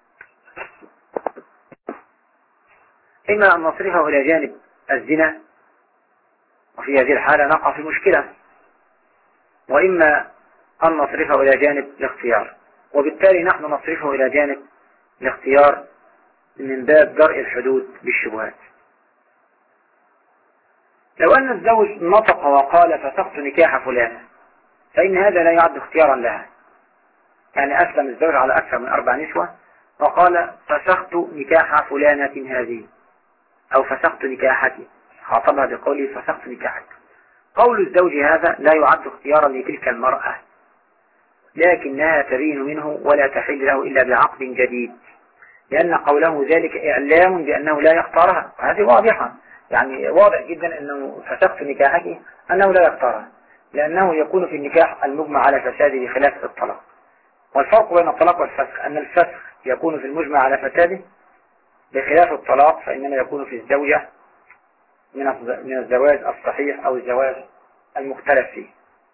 إما أن نصرفه إلى جانب الزنا وفي هذه الحالة نقع في مشكلة، وإما أن نصرفه إلى جانب الاختيار، وبالتالي نحن نصرفه إلى جانب الاختيار من باب درء الحدود بالشبهات. لو أن الزوج نطق وقال فسخت نكاح فلانة فإن هذا لا يعد اختيارا لها، يعني أسلم الزوج على أكثر من 4 نسوة وقال فسخت نكاح فلانة هذه أو فسخت نكاحتي، خاطبها بقوله فسخت نكاحك. قول الزوج هذا لا يعد اختيارا لتلك المرأة، لكنها تبين منه ولا تحل له إلا بعقد جديد، لأن قوله ذلك إعلام بأنه لا يختارها، وهذه واضحة، يعني واضح جدا أنه فسخت نكاحك أنه لا يختارها، لأنه يكون في النكاح المجمع على فساده بخلاف الطلاق. والفرق بين الطلاق والفسخ أن الفسخ يكون في المجمع على فساده بخلاف الطلاق فإنما يكون في الزوجة من الزواج الصحيح أو الزواج المختلف فيه.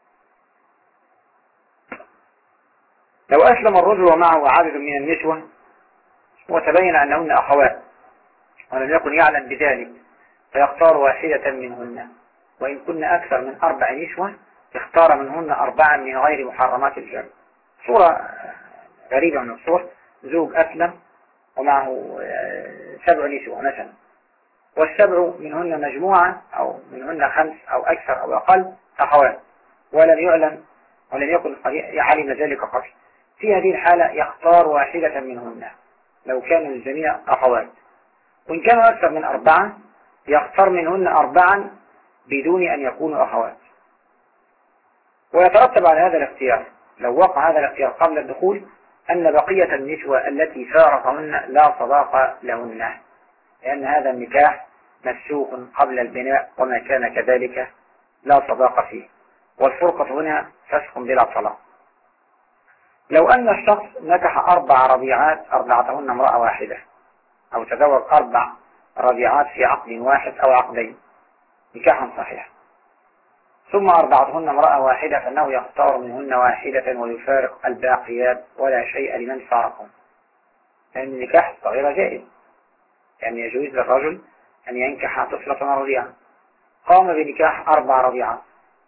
لو أسلم الرجل ومعه عدد من النسوة وتبين أنهن أخوات ولم يكن يعلم بذلك فيختار واحدة منهن، وإن كن أكثر من 4 نسوة اختار منهن 4 من غير محرمات الجمع. صورة غريبة من الصور، زوج أسلم ومعه 7 نسوة مثلا، وال7 منهن مجموعة أو منهن 5 أو أكثر أو أقل أخوات، ولم يعلم ولم يكن يعلم ذلك قبل. في هذه الحالة يختار واحدة منهن لو كانوا الجميع أخوات، وإن كانوا أكثر من 4 يختار منهن 4 بدون أن يكونوا أخوات. ويترتب على هذا الاختيار لو وقع هذا الاختيار قبل الدخول أن بقية النسوة التي فارقهن لا صداق لهن، لأن هذا النكاح مسوق قبل البناء وما كان كذلك لا صداق فيه، والفرقة هنا فسخ بلا طلاق. لو أن الشخص نكح 4 رضيعات أرضعتهن امرأة واحدة، أو تزوج 4 رضيعات في عقد واحد أو عقدين نكاحا صحيح، ثم أرضعتهن امرأة واحدة فإنه يختار منهن واحدة ويفارق الباقيات ولا شيء لمن فارقهم، لأن النكاح الصغيرة جائز، يعني يجوز للرجل أن ينكح طفلة رضيعة. قام بنكاح 4 رضيعات،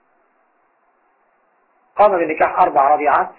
قام بنكاح 4 رضيعات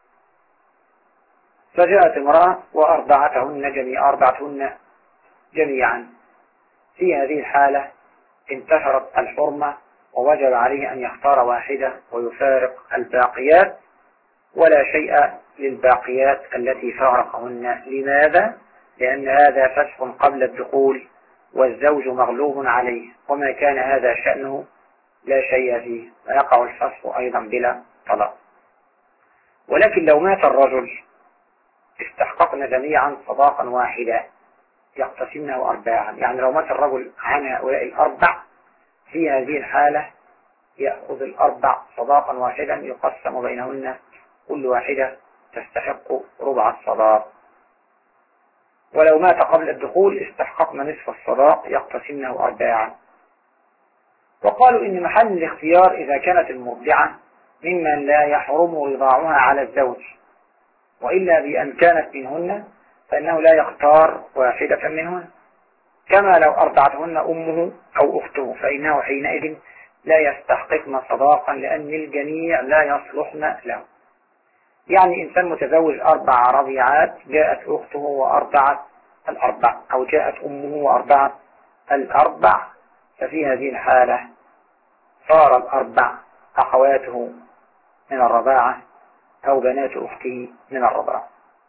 فجاءت امرأة وأرضعتهن جميعا. في هذه الحالة انتشرت الحرمة ووجب عليه أن يختار واحدة ويفارق الباقيات، ولا شيء للباقيات التي فارقهن. لماذا؟ لأن هذا فسخ قبل الدخول والزوج مغلوب عليه، وما كان هذا شأنه لا شيء فيه، ويقع الفسخ أيضا بلا طلاق. ولكن لو مات الرجل استحققن جميعا صداقا واحدا يقتسمنه 4، يعني لو مات الرجل عن هؤلاء 4 في هذه الحالة يأخذ 4 صداقا واحدا يقسم بينهن، كل واحدة تستحق ربع الصداق. ولو مات قبل الدخول استحققن نصف الصداق يقتسمنه 4. وقالوا إن محل الاختيار إذا كانت المرضعة ممن لا يحرم رضاعها على الزوج، وإلا بأن كانت منهن فإنه لا يختار واحدة منهن، كما لو أرضعتهن أمه أو أخته فإنه حينئذ لا يستحققن صداقا، لأن الجميع لا يصلحن له. يعني إنسان متزوج 4 رضيعات جاءت أخته وأرضعت 4، أو جاءت أمه وأرضعت 4، ففي هذه الحالة صار 4 أخواته من الرضاعة أو بنات أخته من الرضاعة.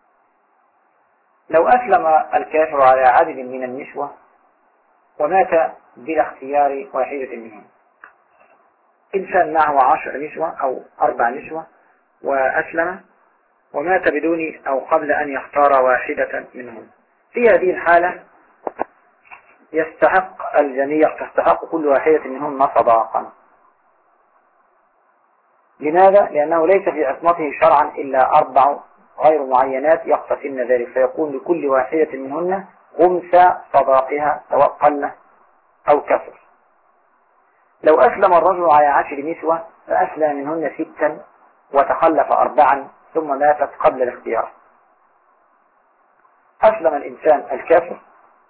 لو أسلم الكافر على عدد من النسوة ومات بلا اختيار واحدة منهم، إنسان معه 10 نسوة أو 4 نسوة وأسلم ومات بدون أو قبل أن يختار واحدة منهم، في هذه الحالة يستحق الجميع، تستحق كل واحدة منهم صداقا. لماذا؟ لأنه ليس في عصمته شرعا إلا 4 غير معينات يقتسمن ذلك، فيكون لكل واحدة منهن خمس صداقها سواء قل أو كثر. لو أسلم الرجل على 10 نسوة فأسلم منهن 6 وتخلف 4 ثم ماتت قبل الاختيار. أسلم الإنسان الكافر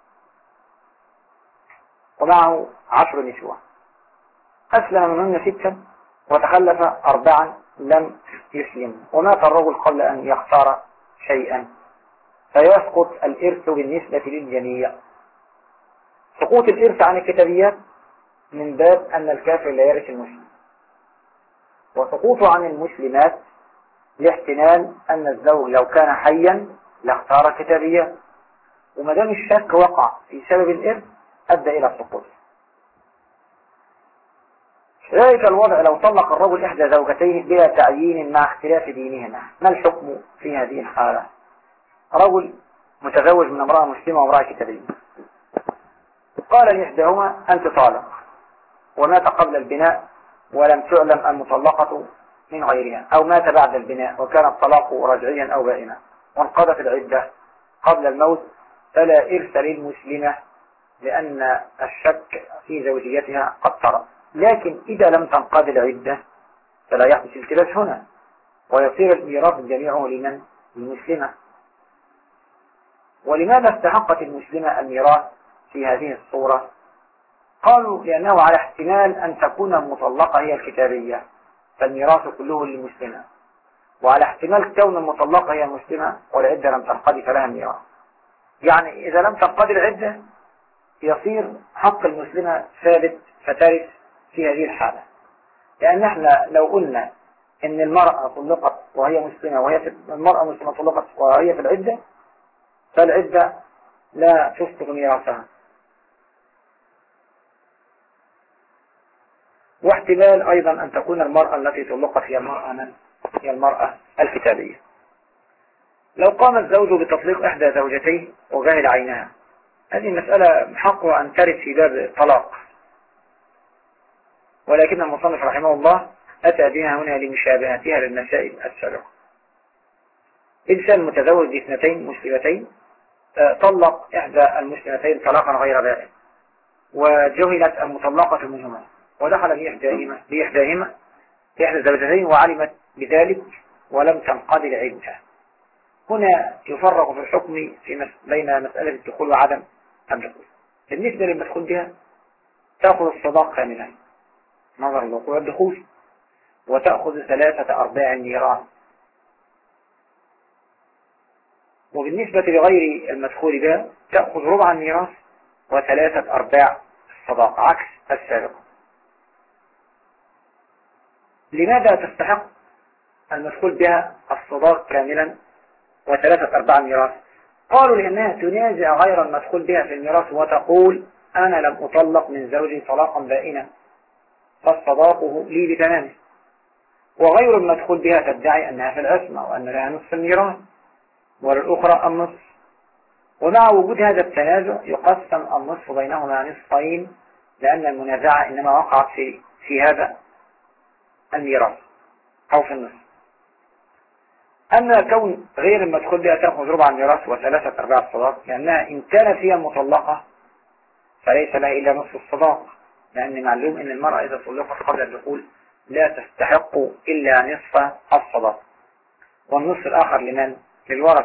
ومعه 10 نسوة، أسلم منهن 6 وتخلف 4 لم يسلم، ومات الرجل قبل أن يختار شيئا، فيسقط الإرث بالنسبة للجميع. سقوط الإرث عن الكتابيات من باب أن الكافر لا يرث المسلم، وسقوطه عن المسلمات لاحتمال أن الزوج لو كان حيا لاختار كتابيات، وما دام الشك وقع في سبب الإرث أدى إلى السقوط. ذلك الوضع لو طلق الرجل إحدى زوجتيه بلا تعيين مع اختلاف دينهما، ما الحكم في هذه الحالة؟ رجل متزوج من امرأة مسلمة وامرأة كتابية، قال لإحداهما أنت طالق، ومات قبل البناء ولم تعلم المطلقة من غيرها، أو مات بعد البناء وكان الطلاق رجعيا أو بائنا وانقضت العدة قبل الموت، فلا إرث للمسلمة لأن الشك في زوجيتها قد طرأ. لكن إذا لم تنقض العدة فلا يحدث التباس هنا، ويصير الميراث جميعه لمن؟ للمسلمة. ولماذا استحقت المسلمة الميراث في هذه الصورة؟ قالوا لأنه على احتمال أن تكون المطلقة هي الكتابية فالميراث كله للمسلمة، وعلى احتمال كون المطلقة هي المسلمة والعدة لم تنقضي فلها الميراث. يعني إذا لم تنقضي العدة يصير حق المسلمة ثابت فترث في هذه الحالة، لأن احنا لو قلنا إن المرأة طلقت وهي مسلمة المرأة مسلمة طلقت وهي في العدة، فالعدة لا تسقط ميراثها. واحتمال أيضا أن تكون المرأة التي طلقت هي المرأة الكتابية. لو قام الزوج بتطليق إحدى زوجتيه وجهل عينها، هذه المسألة حقها أن ترد في باب الطلاق، ولكن المصنف رحمه الله أتى بها هنا لمشابهتها للمسائل السابقة. إنسان متزوج باثنتين مسلمتين طلق إحدى المسلمتين طلاقا غير بائن، وجهلت المطلقة منهما ودخل بإحداهما إحدى الزوجتين وعلمت بذلك ولم تنقضي العدة. هنا يفرق في الحكم بين مسألة الدخول وعدم الدخول. بالنسبة للمدخول بها تأخذ الصداق كاملا نظر الوقوع الدخول، وتأخذ 3/4 ميراث. وبالنسبة لغير المدخول بها تأخذ ربع الميراث و3/4 الصداق عكس السابق. لماذا تستحق المدخول بها الصداق كاملا و3/4 ميراث؟ قالوا لأنها تنازع غير المدخول بها في الميراث وتقول أنا لم أطلق من زوجي طلاقا بائنا فالصداقه لي بتمامه، وغير المدخول بها تدعي أنها في العصمة وأن لها نصف الميراث وللأخرى النصف، ومع وجود هذا التنازع يقسم النصف بينهما نصفين، لأن المنازعة إنما وقعت في هذا الميراث أو في النصف. أما كون غير المدخول بها تأخذ ربع الميراث و3/4 الصداق، لأنها إن كانت هي المطلقة فليس لها إلا نصف الصداق، لأن معلوم أن المرأة إذا طلقت قبل الدخول لا تستحق إلا نصف الصداق، والنصف الآخر لمن؟ للورث.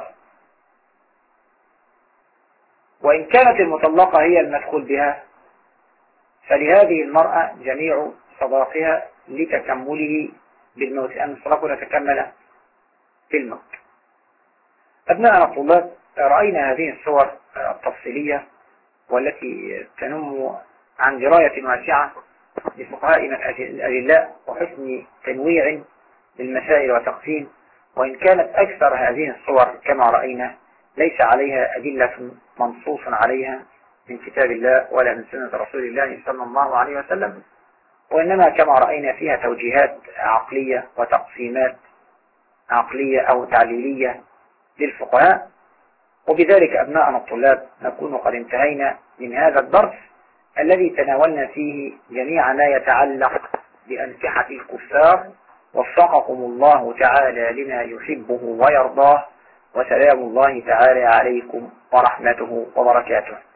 وإن كانت المطلقة هي المدخول بها فلهذه المرأة جميع صداقها لتكمله بالموت، أن الصداق لا تكمل في الموت. أبناءنا الطلاب، رأينا هذه الصور التفصيلية والتي تنم عن دراية واسعة لفقهائنا الأجلاء وحسن تنويع للمسائل وتقسيم، وإن كانت أكثر هذه الصور كما رأينا ليس عليها أدلة منصوص عليها من كتاب الله ولا من سنة رسول الله صلى الله عليه وسلم، وإنما كما رأينا فيها توجيهات عقلية وتقسيمات عقلية أو تعليلية للفقهاء. وبذلك أبناءنا الطلاب نكون قد انتهينا من هذا الدرس الذي تناولنا فيه جميع ما يتعلق بأنكحة الكفار، وفقكم الله تعالى لما يحبه ويرضاه، وسلام الله تعالى عليكم ورحمته وبركاته.